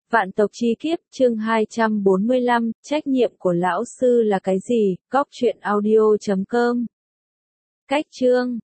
Vạn tộc chi kiếp, chương 245, trách nhiệm của lão sư là cái gì? Góc truyện audio.com. Cách chương